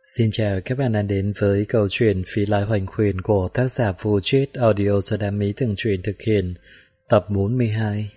Xin chào các bạn đã đến với câu chuyện Phí Lai Hoành Khuyên của tác giả Vô Chết Audio do Đam Mỹ Từng Truyện thực hiện, tập 42.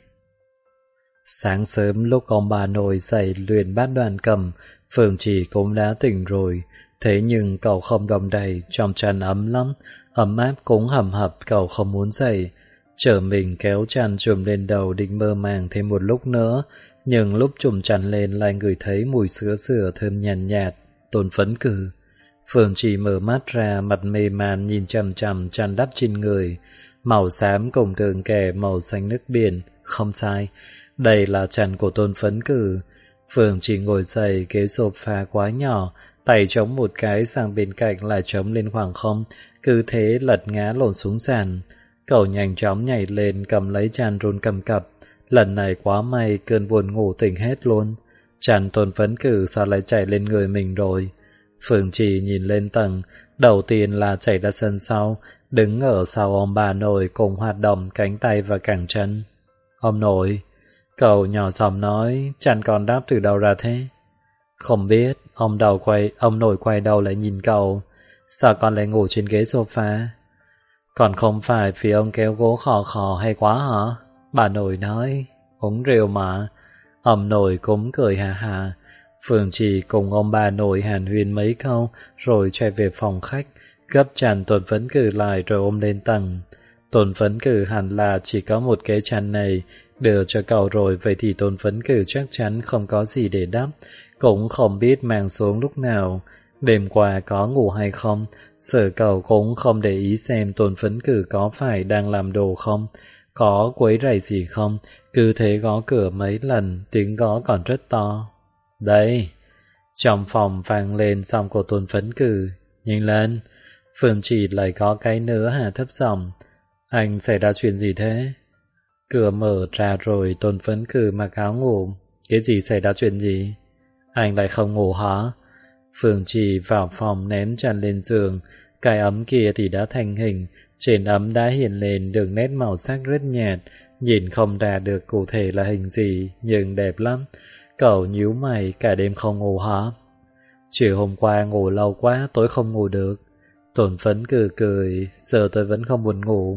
Sáng sớm lúc ông bà nội dậy luyện bát đoàn cầm, Phượng Chỉ cũng đã tỉnh rồi, thế nhưng cậu không đong đầy, trong chăn ấm lắm, ấm áp cũng hầm hập, cậu không muốn dậy. Trở mình kéo chăn trùm lên đầu định mơ màng thêm một lúc nữa, nhưng lúc trùm chăn lên lại ngửi thấy mùi sữa sữa thơm nhàn nhạt, Tôn Phấn Cử. Phượng Chỉ mở mắt ra, mặt mê man nhìn chằm chằm chăn đắp trên người, màu xám cùng tường kẻ màu xanh nước biển, không sai, đây là chăn của Tôn Phấn Cử. Phượng Chỉ ngồi dậy, ghế sofa quá nhỏ, tay chống một cái sang bên cạnh lại chống lên khoảng không, cứ thế lật ngã lộn xuống sàn. Cậu nhanh chóng nhảy lên cầm lấy chăn run cầm cập, lần này quá may cơn buồn ngủ tỉnh hết luôn. Chăn Tôn Phấn Cử sao lại chạy lên người mình rồi? Phượng Chỉ nhìn lên tầng, đầu tiên là chạy ra sân sau, đứng ở sau ông bà nội cùng hoạt động cánh tay và cẳng chân. Ông nội, cậu nhỏ giọng nói, chăn con đáp từ đâu ra thế? Không biết, ông nội quay đầu lại nhìn cậu, sao con lại ngủ trên ghế sofa? Còn không phải vì ông kéo gỗ khò khò hay quá hả? Bà nội nói, uống rượu mà. Ông nội cũng cười hà hà. Phượng Chỉ cùng ông bà nội hàn huyên mấy câu rồi chạy về phòng khách, gấp chăn Tôn Phấn Cử lại rồi ôm lên tầng. Tôn Phấn Cử hẳn là chỉ có một cái chăn này, đưa cho cậu rồi, vậy thì Tôn Phấn Cử chắc chắn không có gì để đắp, cũng không biết mang xuống lúc nào. Đêm qua có ngủ hay không, sợ cậu cũng không để ý xem Tôn Phấn Cử có phải đang làm đồ không, có quấy rầy gì không, cứ thế gõ cửa mấy lần, tiếng gõ còn rất to. Đây! Trong phòng vang lên giọng của Tôn Phấn Cử. Nhanh lên! Phượng Chỉ lại có cái nữa hà thấp giọng. Anh xảy ra chuyện gì thế? Cửa mở ra rồi Tôn Phấn Cử mặc áo ngủ. Cái gì xảy ra chuyện gì? Anh lại không ngủ hả? Phượng Chỉ vào phòng ném chăn lên giường. Cái ấm kia thì đã thành hình, trên ấm đã hiện lên đường nét màu sắc rất nhạt, nhìn không ra được cụ thể là hình gì, nhưng đẹp lắm. Cậu nhíu mày, cả đêm không ngủ hả? Chiều hôm qua ngủ lâu quá, tối không ngủ được. Tôn Phấn Cử cười, giờ tôi vẫn không buồn ngủ.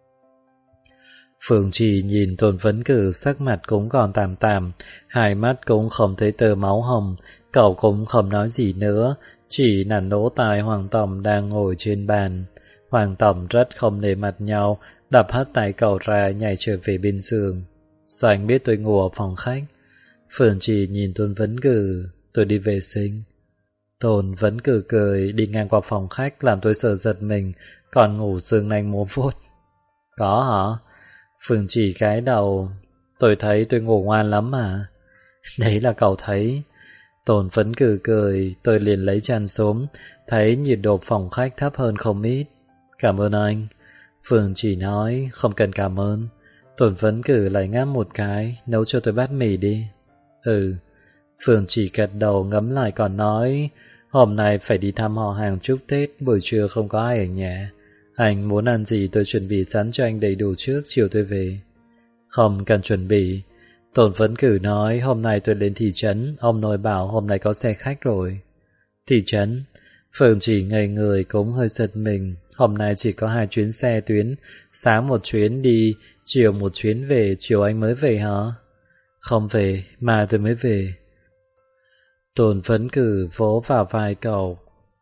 Phượng Chỉ nhìn Tôn Phấn Cử sắc mặt cũng còn tạm tạm, hai mắt cũng không thấy tơ máu hồng, cậu cũng không nói gì nữa, chỉ nặn lỗ tai Hoàng Tổng đang ngồi trên bàn. Hoàng Tổng rất không nể mặt nhau, đập hất tay cậu ra nhảy trở về bên giường. Sao anh biết tôi ngủ ở phòng khách? Phượng Chỉ nhìn Tôn Phấn Cử, tôi đi vệ sinh. Tôn Phấn Cử cười, đi ngang qua phòng khách làm tôi sợ giật mình, còn ngủ giường nanh múa vuốt. Có hả? Phượng Chỉ cái đầu, tôi thấy tôi ngủ ngoan lắm mà. Đấy là cậu thấy. Tôn Phấn Cử cười, tôi liền lấy chăn xuống, thấy nhiệt độ phòng khách thấp hơn không ít. Cảm ơn anh. Phượng Chỉ nói, không cần cảm ơn. Tôn Phấn Cử lại ngáp một cái, nấu cho tôi bát mì đi. Ừ. Phượng Chỉ gật đầu ngấm lại còn nói, hôm nay phải đi thăm họ hàng chúc Tết, buổi trưa không có ai ở nhà. Anh muốn ăn gì tôi chuẩn bị sẵn cho anh đầy đủ trước, chiều tôi về. Không cần chuẩn bị. Tôn Phấn Cử nói, hôm nay tôi lên thị trấn, ông nội bảo hôm nay có xe khách rồi. Thị trấn? Phượng Chỉ ngây người cũng hơi giật mình, hôm nay chỉ có 2 chuyến xe tuyến, sáng một chuyến đi, chiều một chuyến về, chiều anh mới về hả? Không về, mà tôi mới về. Tôn Phấn Cử vỗ vào vai cậu.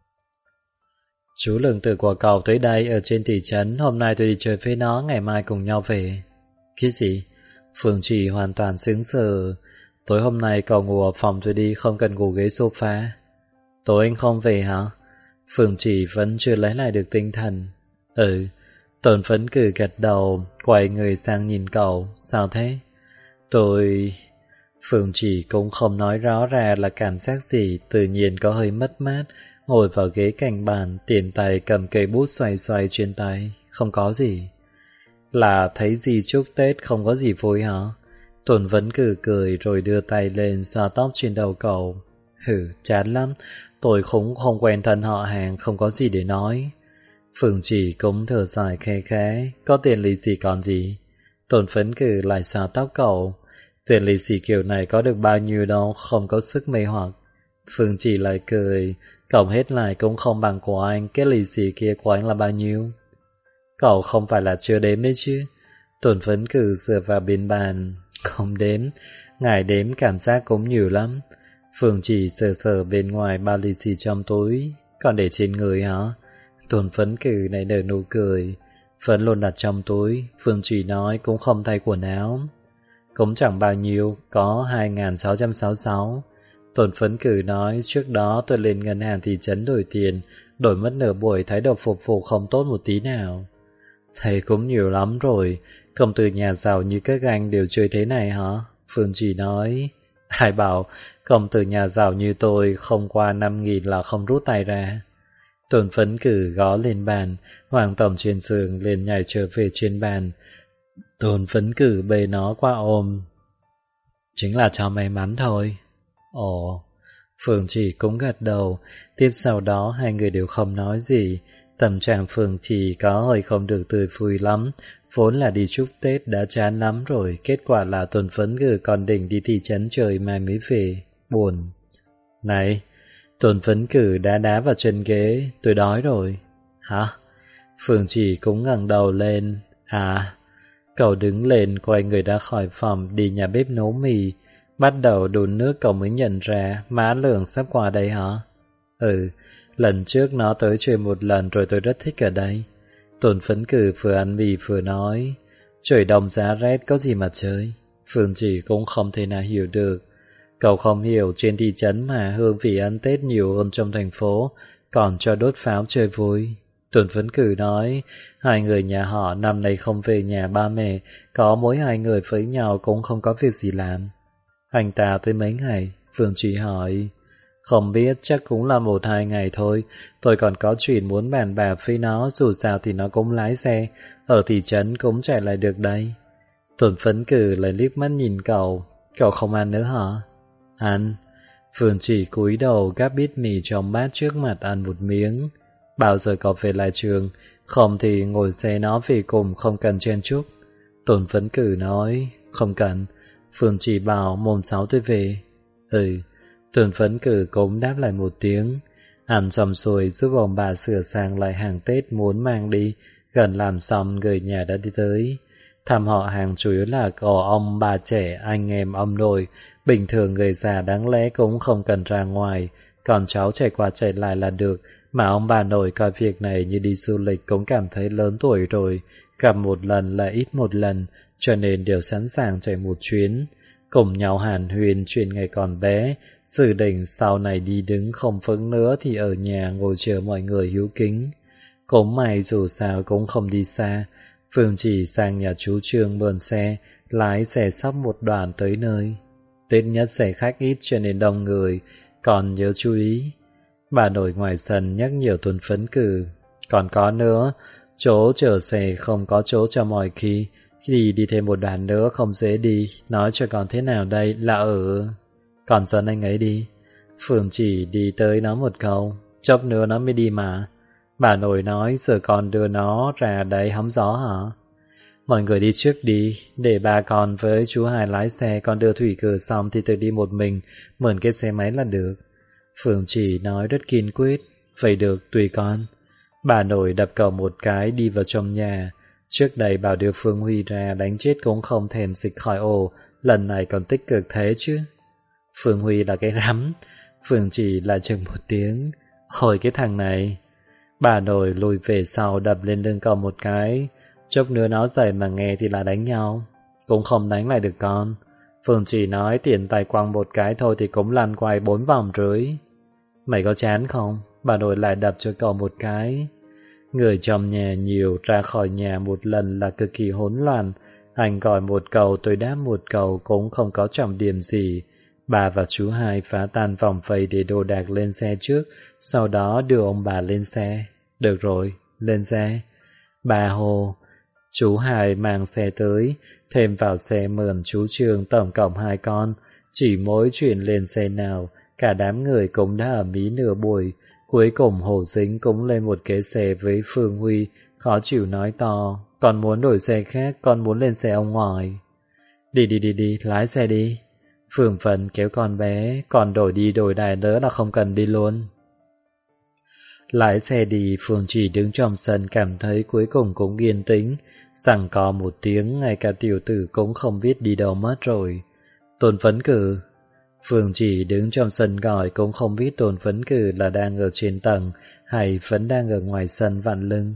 Chú lương tử của cậu tới đây ở trên thị trấn, hôm nay tôi đi chơi với nó, ngày mai cùng nhau về. Cái gì? Phượng Chỉ hoàn toàn sững sờ. Tối hôm nay cậu ngủ ở phòng tôi đi, không cần ngủ ghế sofa. Tối anh không về hả? Phượng Chỉ vẫn chưa lấy lại được tinh thần. Ừ. Tôn Phấn Cử gật đầu, quay người sang nhìn cậu. Sao thế? Tôi... Phượng Chỉ cũng không nói rõ ra là cảm giác gì, tự nhiên có hơi mất mát, ngồi vào ghế cạnh bàn, tiền tay cầm cây bút xoay xoay trên tay. Không có gì. Là thấy gì chúc Tết không có gì vui hả? Tôn Phấn Cử cười rồi đưa tay lên xoa tóc trên đầu cậu. Hừ, chán lắm, tôi cũng không quen thân họ hàng, không có gì để nói. Phượng Chỉ cũng thở dài khe khẽ, có tiền lì xì còn gì? Tôn Phấn Cử lại xoa tóc cậu. Tiền lì xì kiểu này có được bao nhiêu đâu, không có sức mê hoặc. Phương Trì lại cười, cộng hết lại cũng không bằng của anh, cái lì xì kia của anh là bao nhiêu? Cậu không phải là chưa đếm đấy chứ? Tuần Phấn Cử dựa vào bên bàn, không đếm, ngài đếm cảm giác cũng nhiều lắm. Phương Trì sờ sờ bên ngoài bao lì xì trong túi, còn để trên người hả? Tuần Phấn Cử này nở nụ cười, phấn luôn đặt trong túi. Phương Trì nói cũng không thay quần áo. Cũng chẳng bao nhiêu, có 2.666. Tuần Phấn Cử nói trước đó tôi lên ngân hàng thị trấn đổi tiền, đổi mất nửa buổi, thái độ phục vụ không tốt một tí nào. Thầy cũng nhiều lắm rồi, công tử nhà giàu như các anh đều chơi thế này hả? Phương Trì nói, ai bảo công tử nhà giàu như tôi không qua 5.000 là không rút tay ra. Tuần Phấn Cử gõ lên bàn, Hoàng Tổng trên giường liền nhảy trở về trên bàn. Tuần Phấn Cử bê nó qua ôm. Chính là cho may mắn thôi. Ồ, Phương Trì cũng gật đầu. Tiếp sau đó hai người đều không nói gì. Tâm trạng Phương Trì có hơi không được tươi vui lắm. Vốn là đi chúc Tết đã chán lắm rồi. Kết quả là Tuần Phấn Cử còn định đi thị trấn chơi mai mới về. Buồn. Này, Tuần Phấn Cử đá vào chân ghế. Tôi đói rồi. Hả? Phương Trì cũng ngẩng đầu lên. À, cậu đứng lên quay người ra khỏi phòng đi nhà bếp nấu mì. Bắt đầu đun nước cậu mới nhận ra má Lượng sắp qua đây hả? Ừ, lần trước nó tới chơi một lần rồi tôi rất thích ở đây. Tuần Phấn Cử vừa ăn mì vừa nói, trời đông giá rét có gì mà chơi. Phương Trì cũng không thể nào hiểu được. Cậu không hiểu trên thị trấn mà hương vị ăn Tết nhiều hơn trong thành phố, còn cho đốt pháo chơi vui. Tuần Phấn Cử nói, hai người nhà họ năm nay không về nhà ba mẹ, có mỗi hai người với nhau cũng không có việc gì làm. Anh ta tới mấy ngày? Phương Trì hỏi. Không biết, chắc cũng là 1-2 ngày thôi. Tôi còn có chuyện muốn bàn bạc với nó, dù sao thì nó cũng lái xe, ở thị trấn cũng chạy lại được đây. Tuần Phấn Cử lại liếc mắt nhìn cậu. Cậu không ăn nữa hả? Ăn. Phương Trì cúi đầu gắp bít mì trong bát trước mặt ăn một miếng. Bao giờ cậu về lại trường? Không thì ngồi xe nó về cùng, không cần chen chúc. Tuần Phấn Cử nói, không cần. Phương Trì bảo mùng 6 tôi về. Ừ. Tuần Phấn Cử cũng đáp lại một tiếng. Ăn xong xuôi giúp ông bà sửa sang lại hàng Tết muốn mang đi. Gần làm xong người nhà đã đi tới. Thăm họ hàng chủ yếu là có ông bà trẻ, anh em ông nội. Bình thường người già đáng lẽ cũng không cần ra ngoài, còn cháu chạy qua chạy lại là được. Mà ông bà nội coi việc này như đi du lịch cũng cảm thấy lớn tuổi rồi. Gặp một lần là ít một lần, cho nên đều sẵn sàng chạy một chuyến. Cùng nhau hàn huyên chuyện ngày còn bé, dự định sau này đi đứng không vững nữa thì ở nhà ngồi chờ mọi người hiếu kính. Cũng may dù sao cũng không đi xa. Phương Trì sang nhà chú Trương mượn xe, lái xe sắp một đoạn tới nơi. Tết nhất xe khách ít cho nên đông người, còn nhớ chú ý. Bà nội ngoài sân nhắc nhở Tuần Phấn Cử. Còn có nữa, chỗ chở xe không có chỗ cho mọi khi đi thêm một đoạn nữa không dễ đi, nói cho còn thế nào đây là ở... Còn dẫn anh ấy đi. Phương Chỉ đi tới nói một câu, chốc nữa nó mới đi mà. Bà nội nói giờ con đưa nó ra đấy hóng gió hả? Mọi người đi trước đi, để bà con với chú Hải lái xe, con đưa Thủy Cử xong thì tự đi một mình, mượn cái xe máy là được. Phương Chỉ nói rất kiên quyết, vậy được, tùy con. Bà nội đập cậu một cái đi vào trong nhà. Trước đây bảo đưa Phương Huy ra đánh chết cũng không thèm dịch khỏi ổ, lần này còn tích cực thế chứ. Phương Huy là cái rắm. Phương Chỉ là chừng một tiếng. Hồi cái thằng này. Bà nội lùi về sau đập lên lưng cậu một cái. Chốc nữa nó dậy mà nghe thì là đánh nhau. Cũng không đánh lại được con. Phương Chỉ nói tiền tài quăng một cái thôi thì cũng lăn quay 4 vòng rưỡi. Mày có chán không? Bà nội lại đập cho cậu một cái. Người trong nhà nhiều, ra khỏi nhà một lần là cực kỳ hỗn loạn. Anh gọi một câu tôi đáp một câu, cũng không có trọng điểm gì. Bà và chú Hai phá tan vòng vây để đồ đạc lên xe trước, sau đó đưa ông bà lên xe. Được rồi, lên xe. Bà hồ. Chú Hai mang xe tới, thêm vào xe mượn chú Trương tổng cộng 2 con. Chỉ mỗi chuyện lên xe nào, cả đám người cũng đã ở Mỹ nửa buổi. Cuối cùng Hồ Dính cũng lên một cái xe với Phương Huy, khó chịu nói to, con muốn đổi xe khác, con muốn lên xe ông ngoại. Đi, lái xe đi. Phương Phấn kéo con bé, còn đổi đi đổi lại nữa là không cần đi luôn. Lái xe đi, Phương Chỉ đứng trong sân cảm thấy cuối cùng cũng yên tĩnh, giằng co một tiếng, ngay cả tiểu tử cũng không biết đi đâu mất rồi. Tôn Phấn Cử. Phương Chỉ đứng trong sân gọi cũng không biết Tôn Phấn Cử là đang ở trên tầng hay vẫn đang ở ngoài sân vặn lưng.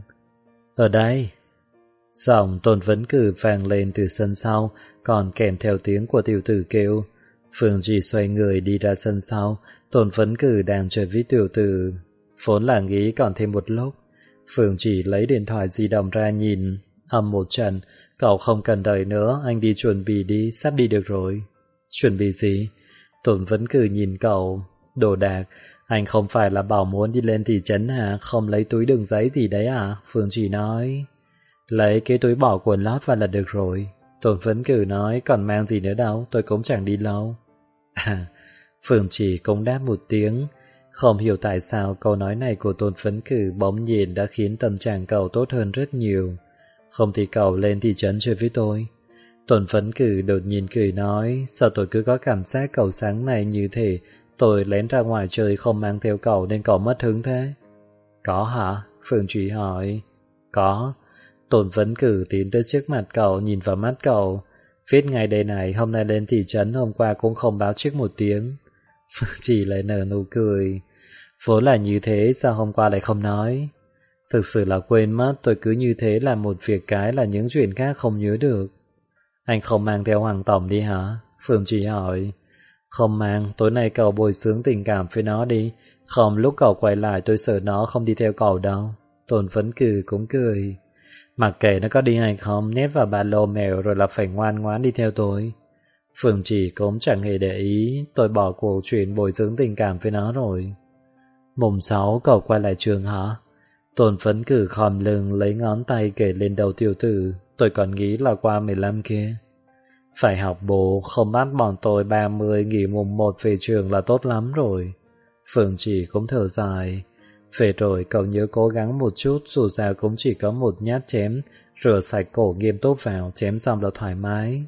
Ở đây. Giọng Tôn Phấn Cử vang lên từ sân sau, còn kèm theo tiếng của tiểu tử kêu. Phương Chỉ xoay người đi ra sân sau, Tôn Phấn Cử đang chơi với tiểu tử. Vốn là nghĩ còn thêm một lúc. Phương Chỉ lấy điện thoại di động ra nhìn, âm một trận. Cậu không cần đợi nữa, anh đi chuẩn bị đi, sắp đi được rồi. Chuẩn bị gì? Tôn Phấn Cử nhìn cậu. Đồ đạc, anh không phải là bảo muốn đi lên thị trấn hả? Không lấy túi đựng giấy gì đấy à? Phương Chỉ nói. Lấy cái túi bỏ quần lót vào là được rồi. Tôn Phấn Cử nói, còn mang gì nữa đâu, tôi cũng chẳng đi lâu. À, Phương Chỉ cũng đáp một tiếng. Không hiểu tại sao câu nói này của Tôn Phấn Cử bỗng nhiên đã khiến tâm trạng cậu tốt hơn rất nhiều. Không thì cậu lên thị trấn chơi với tôi. Tôn Phấn Cử đột nhiên cười nói, sao tôi cứ có cảm giác cậu sáng nay như thế, tôi lén ra ngoài chơi không mang theo cậu nên cậu mất hứng thế. Có hả? Phương Chỉ hỏi. Có. Tôn Phấn Cử tiến tới trước mặt cậu, nhìn vào mắt cậu. Viết ngay đây này, hôm nay lên thị trấn, hôm qua cũng không báo trước một tiếng. Phương Chỉ lại nở nụ cười. Vốn là như thế, sao hôm qua lại không nói? Thực sự là quên mất, tôi cứ như thế làm một việc cái là những chuyện khác không nhớ được. Anh không mang theo Hoàng Tổng đi hả? Phương Chỉ hỏi. Không mang, tối nay cậu bồi dưỡng tình cảm với nó đi. Không, lúc cậu quay lại tôi sợ nó không đi theo cậu đâu. Tôn Phấn Cử cũng cười. Mặc kệ nó có đi hay không, nhét vào ba lô mèo rồi là phải ngoan ngoãn đi theo tôi. Phương Chỉ cũng chẳng hề để ý, tôi bỏ cuộc chuyện bồi dưỡng tình cảm với nó rồi. Mùng 6 cậu quay lại trường hả? Tôn Phấn Cử khom lưng lấy ngón tay kể lên đầu tiểu tử, tôi còn nghĩ là qua 15 kia. Phải học bổ, không bắt bọn tôi 30 nghỉ mùng 1 về trường là tốt lắm rồi. Phương Chỉ cũng thở dài. Về rồi cậu nhớ cố gắng một chút, dù sao cũng chỉ có một nhát chém, rửa sạch cổ nghiêm túc vào, chém xong là thoải mái.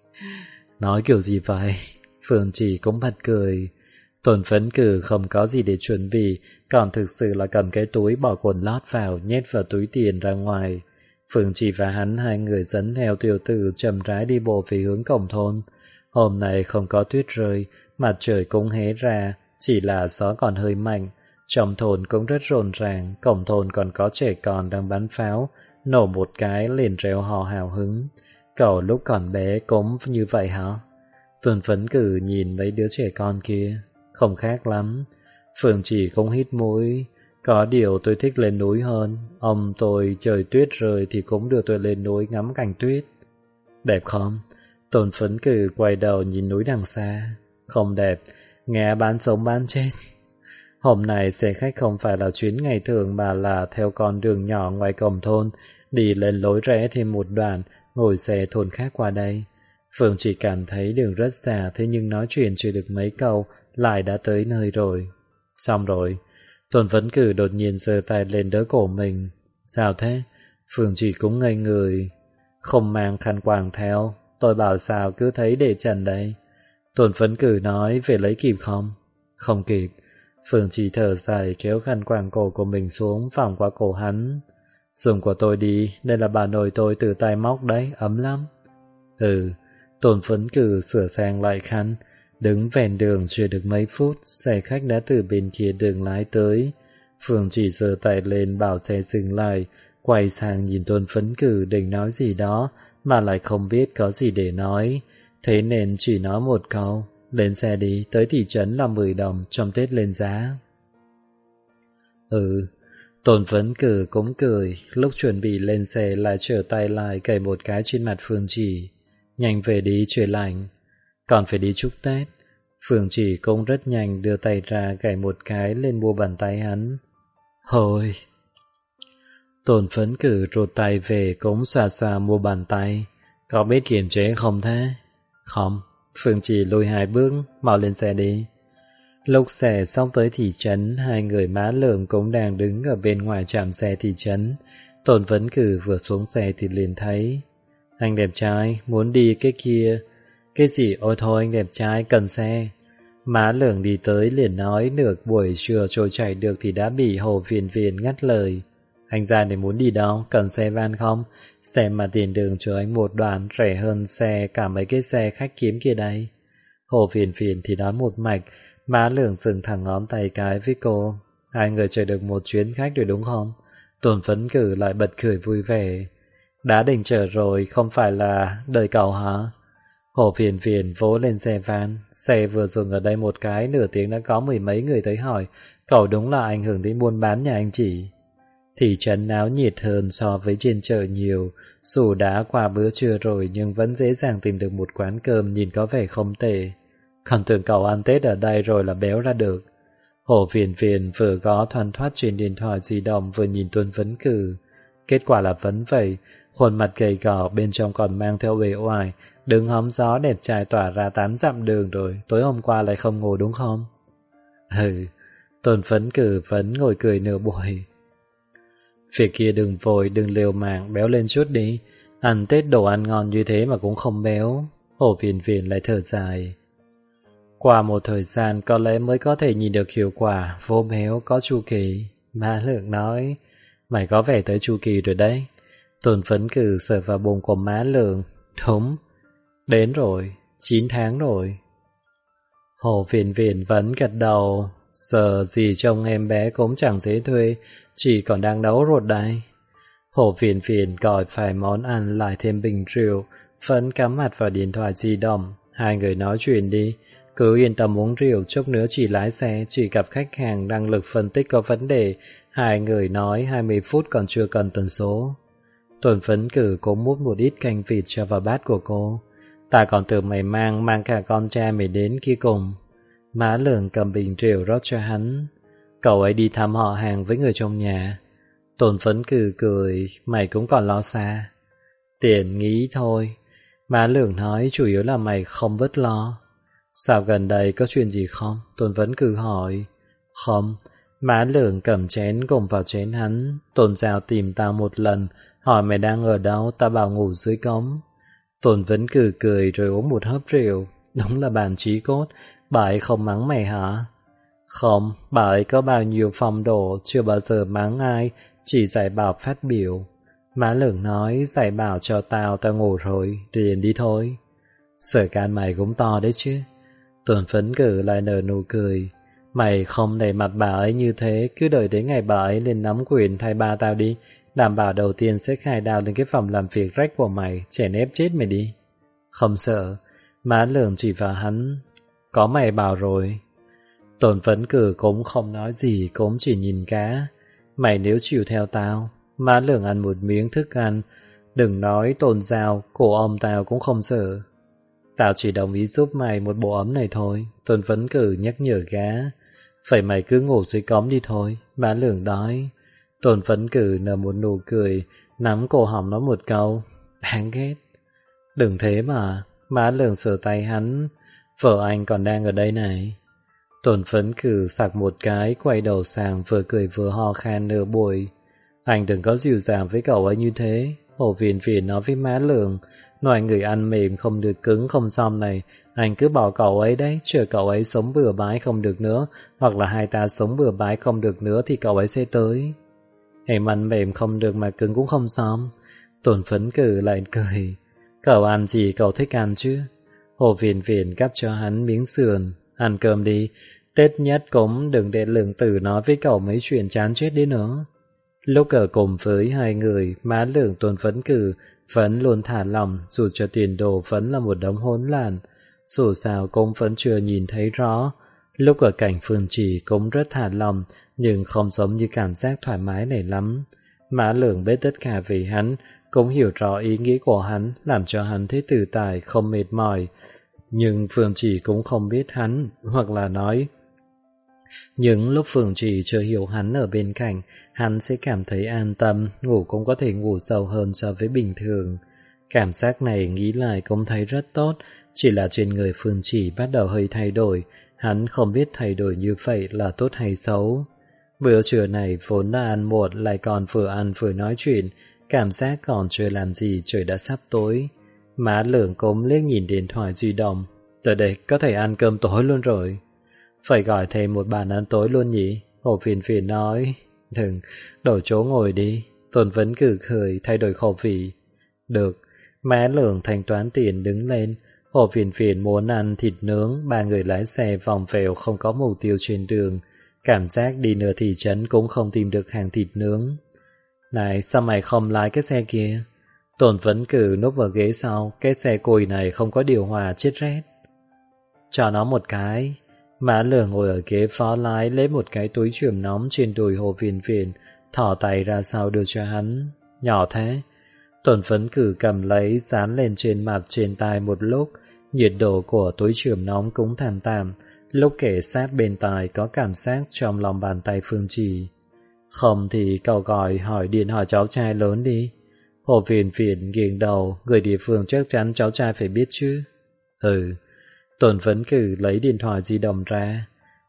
Nói kiểu gì vậy? Phương Chỉ cũng bật cười. Tôn Phấn Cử không có gì để chuẩn bị, còn thực sự là cầm cái túi bỏ quần lót vào, nhét vào túi tiền ra ngoài. Phương Chỉ và hắn hai người dẫn theo tiểu tử chậm rãi đi bộ về hướng cổng thôn. Hôm nay không có tuyết rơi, mặt trời cũng hé ra, chỉ là gió còn hơi mạnh. Trong thôn cũng rất rộn ràng, cổng thôn còn có trẻ con đang bắn pháo, nổ một cái liền reo hò hào hứng. Cậu lúc còn bé cũng như vậy hả? Tôn Phấn Cử nhìn mấy đứa trẻ con kia. Không khác lắm. Phương Chỉ không hít mũi. Có điều tôi thích lên núi hơn. Ông tôi trời tuyết rơi thì cũng đưa tôi lên núi ngắm cảnh tuyết. Đẹp không? Tôn Phấn Cử quay đầu nhìn núi đằng xa. Không đẹp, nghe bán sống bán chết. Hôm nay xe khách không phải là chuyến ngày thường mà là theo con đường nhỏ ngoài cổng thôn, đi lên lối rẽ thêm một đoạn, ngồi xe thôn khác qua đây. Phương chỉ cảm thấy đường rất xa, thế nhưng nói chuyện chưa được mấy câu, lại đã tới nơi rồi. Xong rồi. Tôn Phấn Cử đột nhiên giơ tay lên đỡ cổ mình. Sao thế? Phương chỉ cũng ngây người. Không mang khăn quàng theo, tôi bảo sao cứ thấy để trần đấy. Tôn Phấn Cử nói về lấy kịp không? Không kịp. Phương chỉ thở dài kéo khăn quàng cổ của mình xuống vòng qua cổ hắn. Dùng của tôi đi, đây là bà nội tôi tự tay móc đấy, ấm lắm. Ừ. Tôn Phấn Cử sửa sang lại khăn. Đứng ven đường chưa được mấy phút, xe khách đã từ bên kia đường lái tới. Phương chỉ giơ tay lên bảo xe dừng lại, quay sang nhìn Tôn Phấn Cử định nói gì đó, mà lại không biết có gì để nói. Thế nên chỉ nói một câu, lên xe đi, tới thị trấn là 10 đồng, trong Tết lên giá. Ừ, Tôn Phấn Cử cũng cười, lúc chuẩn bị lên xe lại trở tay lại cày một cái trên mặt Phương chỉ. Nhanh về đi trời lạnh. Còn phải đi chúc Tết. Phương chỉ cũng rất nhanh đưa tay ra gảy một cái lên mu bàn tay hắn. Hồi. Tôn Phấn Cử rụt tay về cũng xoa xoa mu bàn tay. Có biết kiềm chế không thế? Không. Phương chỉ lùi 2 bước, mau lên xe đi. Lúc xe xong tới thị trấn, hai người má lường cũng đang đứng ở bên ngoài trạm xe thị trấn. Tôn Phấn Cử vừa xuống xe thì liền thấy. Anh đẹp trai, muốn đi cái kia. Cái gì ôi thôi anh đẹp trai cần xe. Má Lường đi tới liền nói nửa buổi trưa trôi chảy được thì đã bị Hồ Viền Viền ngắt lời. Anh ra để muốn đi đâu, cần xe van không? Xem mà tiền đường chờ anh một đoạn rẻ hơn xe cả mấy cái xe khách kiếm kia đây. Hồ Viền Viền thì nói một mạch, má Lường dừng thẳng ngón tay cái với cô. Hai người chờ được một chuyến khách rồi đúng không? Tôn Phấn Cử lại bật cười vui vẻ. Đã định chờ rồi, không phải là đợi cậu hả? Hồ Viền Viền vỗ lên xe van. Xe vừa dừng ở đây một cái, nửa tiếng đã có mười mấy người tới hỏi. Cậu đúng là ảnh hưởng đến buôn bán nhà anh chị. Thị trấn náo nhiệt hơn so với trên chợ nhiều. Dù đã qua bữa trưa rồi nhưng vẫn dễ dàng tìm được một quán cơm nhìn có vẻ không tệ. Còn tưởng cậu ăn Tết ở đây rồi là béo ra được. Hồ Viền Viền vừa gõ thoăn thoắt trên điện thoại di động vừa nhìn Tôn Phấn Cử. Kết quả là vẫn vậy, khuôn mặt gầy gò bên trong còn mang theo uể oải, đứng hóng gió đẹp trai tỏa ra 8 dặm đường rồi, tối hôm qua lại không ngủ đúng không? Ừ, Tôn Phấn Cử vẫn ngồi cười nửa buổi. Phía kia đừng vội, đừng liều mạng, béo lên chút đi, ăn Tết đồ ăn ngon như thế mà cũng không béo. Hồ Viền Viền lại thở dài. Qua một thời gian có lẽ mới có thể nhìn được hiệu quả, vô béo có chu kỳ. Má Lượng nói, mày có vẻ tới chu kỳ rồi đấy. Tôn Phấn Cử sờ vào bụng của má Lượng. Đúng, đến rồi, 9 tháng rồi. Hồ Viền Viền vẫn gật đầu, giờ gì trông em bé cũng chẳng dễ thuê, chỉ còn đang nấu ruột đây. Hồ Viền Viền gọi phải món ăn lại thêm bình rượu, vẫn cắm mặt vào điện thoại di động. Hai người nói chuyện đi, cứ yên tâm uống rượu, chút nữa chỉ lái xe, chỉ gặp khách hàng năng lực phân tích có vấn đề. Hai người nói 20 phút còn chưa cần tần số. Tôn Phấn Cử cũng múc một ít canh vịt cho vào bát của cô. Ta còn tưởng mày mang cả con trai mày đến kia cùng. Má Lường cầm bình rượu rót cho hắn. Cậu ấy đi thăm họ hàng với người trong nhà. Tôn Phấn Cử cười, mày cũng còn lo xa. Tiền nghĩ thôi. Má Lường nói chủ yếu là mày không bớt lo. Sao gần đây có chuyện gì không? Tôn Phấn Cử hỏi. Không. Má Lường cầm chén cùng vào chén hắn. Tôn Giao tìm tao một lần, hỏi mày đang ở đâu, tao bảo ngủ dưới cống. Tôn Phấn Cử cười rồi uống một hớp rượu. Đúng là bàn chí cốt, bà ấy không mắng mày hả? Không, bà ấy có bao nhiêu phong độ, chưa bao giờ mắng ai, chỉ dạy bảo phát biểu. Má Lường nói, dạy bảo cho tao ngủ rồi, liền đi thôi. Sở can mày cũng to đấy chứ. Tôn Phấn Cử lại nở nụ cười. Mày không nể mặt bà ấy như thế, cứ đợi đến ngày bà ấy lên nắm quyền thay ba tao đi. Đảm bảo đầu tiên sẽ khai đao lên cái phòng làm việc rách của mày, chèn ép chết mày đi. Không sợ. Má Lường chỉ vào hắn. Có mày bảo rồi. Tôn Phấn Cử cũng không nói gì, cũng chỉ nhìn cá. Mày nếu chịu theo tao. Má Lường ăn một miếng thức ăn. Đừng nói Tôn Giao, cổ ông tao cũng không sợ. Tao chỉ đồng ý giúp mày một bộ ấm này thôi. Tôn Phấn Cử nhắc nhở gã. Phải mày cứ ngủ dưới cống đi thôi. Má Lường nói. Tôn Phấn Cử nở một nụ cười, nắm cổ họng nói một câu. Đáng ghét. Đừng thế mà. Má Lường sờ tay hắn. Vợ anh còn đang ở đây này. Tôn Phấn Cử sặc một cái, quay đầu sang vừa cười vừa ho khan nửa buổi. Anh đừng có dịu dàng với cậu ấy như thế. Hồ Viền Viền nói với má Lường. Nói người ăn mềm không được cứng không xong này, anh cứ bỏ cậu ấy đấy, chờ cậu ấy sống bừa bãi không được nữa, hoặc là hai ta sống bừa bãi không được nữa thì cậu ấy sẽ tới. Em ăn mềm không được mà cứng cũng không xong. Tôn Phấn Cử lại cười. Cậu ăn gì cậu thích ăn chứ? Hồ Viền Viền cắp cho hắn miếng sườn. Ăn cơm đi, Tết nhất cũng đừng để Lượng Tử nói với cậu mấy chuyện chán chết đi nữa. Lúc ở cùng với hai người, má Lường Tôn Phấn Cử vẫn luôn thả lòng, dù cho tiền đồ vẫn là một đống hỗn loạn. Dù sao cũng vẫn chưa nhìn thấy rõ. Lúc ở cảnh Phương Trì cũng rất thả lòng, nhưng không giống như cảm giác thoải mái này lắm. Má Lường biết tất cả về hắn, cũng hiểu rõ ý nghĩ của hắn, làm cho hắn thấy tự tại, không mệt mỏi. Nhưng Phương Trì cũng không biết hắn, hoặc là nói, những lúc Phương Trì chưa hiểu hắn ở bên cạnh, hắn sẽ cảm thấy an tâm, ngủ cũng có thể ngủ sâu hơn so với bình thường. Cảm giác này nghĩ lại cũng thấy rất tốt, chỉ là trên người Phương Trì bắt đầu hơi thay đổi, hắn không biết thay đổi như vậy là tốt hay xấu. Bữa trưa này vốn đã ăn muộn, lại còn vừa ăn vừa nói chuyện, cảm giác còn chưa làm gì trời đã sắp tối. Má Lượng cũng liếc nhìn điện thoại di động. Tới đây có thể ăn cơm tối luôn rồi. Phải gọi thêm một bàn ăn tối luôn nhỉ? Hồ Phiền Phiền nói. Đừng, đổi chỗ ngồi đi. Tôn Vấn Cử cười thay đổi khẩu vị. Được, Má Lượng thanh toán tiền đứng lên. Hồ Phiền Phiền muốn ăn thịt nướng. Ba người lái xe vòng vèo không có mục tiêu trên đường. Cảm giác đi nửa thị trấn cũng không tìm được hàng thịt nướng. Này, sao mày không lái cái xe kia? Tôn Vấn Cử núp vào ghế sau. Cái xe cùi này không có điều hòa chết rét. Cho nó một cái. Má Lửa ngồi ở ghế phó lái lấy một cái túi chườm nóng trên đùi Hồ Phiền Phiền, thỏ tay ra sau đưa cho hắn. Nhỏ thế. Tôn Vấn Cử cầm lấy dán lên trên mặt trên tai một lúc, nhiệt độ của túi chườm nóng cũng thảm tạm, lúc kể sát bên tai có cảm giác trong lòng bàn tay Phương Trì. Không thì cậu gọi hỏi điện hỏi cháu trai lớn đi. Hồ Phiền Phiền nghiêng đầu, người địa phương chắc chắn cháu trai phải biết chứ. Ừ. Tôn Vấn Cử lấy điện thoại di động ra.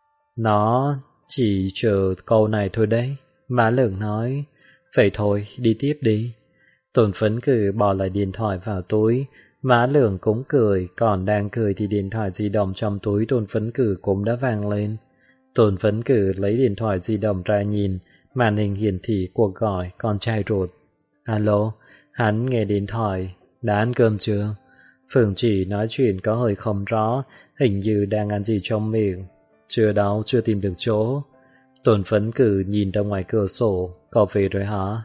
Nó chỉ chờ câu này thôi đấy. Má Lượng nói. Vậy thôi, đi tiếp đi. Tôn Vấn Cử bỏ lại điện thoại vào túi. Má Lượng cũng cười, còn đang cười thì điện thoại di động trong túi Tôn Vấn Cử cũng đã vang lên. Tôn Vấn Cử lấy điện thoại di động ra nhìn, màn hình hiển thị cuộc gọi con trai ruột. Alo, hắn nghe điện thoại. Đã ăn cơm chưa? Phương Chỉ nói chuyện có hơi không rõ, hình như đang ăn gì trong miệng. Chưa đâu, chưa tìm được chỗ. Tôn Vấn Cử nhìn ra ngoài cửa sổ. Cậu về rồi hả?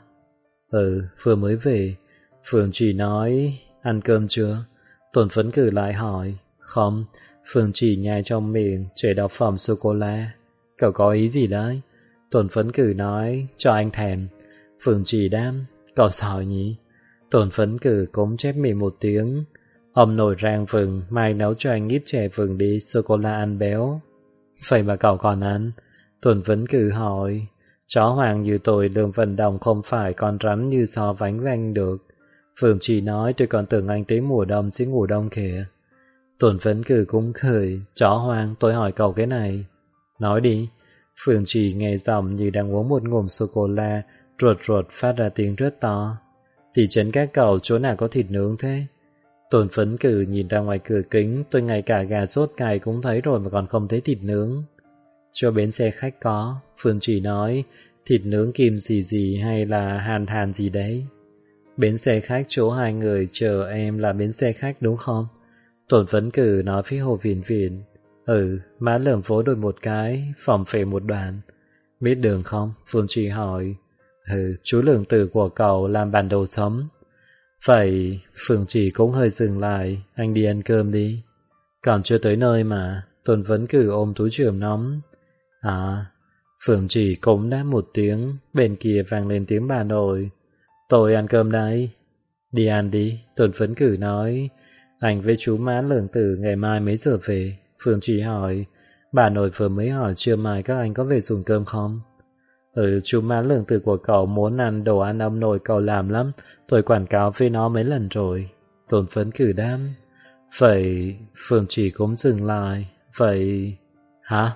Ừ, vừa mới về. Phương Chỉ nói. Ăn cơm chưa? Tôn Vấn Cử lại hỏi. Không. Phương Chỉ nhai trong miệng, chảy đọc phẩm sô-cô-la. Cậu có ý gì đấy? Tôn Vấn Cử nói. Cho anh thèm. Phương Chỉ đáp. Cậu giỏi nhỉ? Tôn Vấn Cử cũng chép miệng một tiếng. Ông nồi rang vừng, mai nấu cho anh ít chè vừng đi, sô-cô-la ăn béo. Vậy mà cậu còn ăn? Tôn Vấn Cử hỏi. Chó hoàng như tôi lương vận động không phải con rắn như so vánh vanh được. Phương Chỉ nói tôi còn tưởng anh tới mùa đông sẽ ngủ đông kìa. Tôn Vấn Cử cũng cười. Chó hoàng, tôi hỏi cậu cái này. Nói đi. Phương Chỉ nghe giọng như đang uống một ngụm sô-cô-la, ruột ruột phát ra tiếng rất to. Thị trấn các cậu chỗ nào có thịt nướng thế? Tôn Vấn Cử nhìn ra ngoài cửa kính. Tôi ngay cả gà sốt cay cũng thấy rồi mà còn không thấy thịt nướng. Cho bến xe khách có. Phương Chỉ nói. Thịt nướng kim gì gì hay là hàn gì đấy? Bến xe khách chỗ hai người chờ em là bến xe khách đúng không? Tôn Vấn Cử nói với Hồ Phiền Phiền. Ừ, má lởm phố đổi một cái, phòng phệ một đoạn. Biết đường không? Phương Chỉ hỏi. Ừ, chú Lương Tử của cậu làm bản đồ sống. Vậy, Phương Chỉ cũng hơi dừng lại. Anh đi ăn cơm đi. Còn chưa tới nơi mà. Tôn Vấn Cử ôm túi chườm nóng. À, Phương Chỉ cũng đáp một tiếng. Bên kia vang lên tiếng bà nội. Tôi ăn cơm đây. Đi ăn đi, Tôn Vấn Cử nói. Anh với chú má Lương Tử ngày mai mấy giờ về? Phương Chỉ hỏi. Bà nội vừa mới hỏi trưa mai các anh có về dùng cơm không? Ừ, chú má Lương Tử của cậu muốn ăn đồ ăn ông nội cậu làm lắm. Tôi quảng cáo với nó mấy lần rồi. Tôn Vấn Cử đáp. Vậy, Phương Chỉ cũng dừng lại. Vậy... Hả?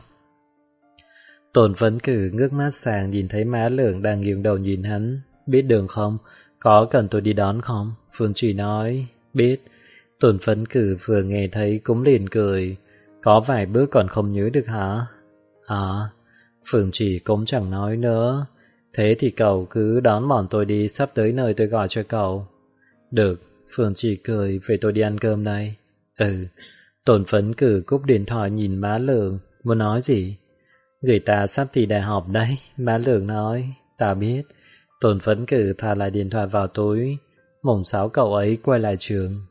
Tôn Vấn Cử ngước mắt sang nhìn thấy má Lượng đang nghiêng đầu nhìn hắn. Biết đường không? Có cần tôi đi đón không? Phương Chỉ nói. Biết. Tôn Vấn Cử vừa nghe thấy cũng liền cười. Có vài bước còn không nhớ được hả? À... Phương Chỉ cũng chẳng nói nữa. Thế thì cậu cứ đón bọn tôi đi, sắp tới nơi tôi gọi cho cậu. Được, Phương Chỉ cười. Vậy tôi đi ăn cơm đây. Ừ. Tôn Vấn Cử cúp điện thoại nhìn má Lượng. Muốn nói gì? Người ta sắp thi đại học đấy. Má Lượng nói. Ta biết. Tôn Vấn Cử thả lại điện thoại vào túi. Mùng 6 cậu ấy quay lại trường.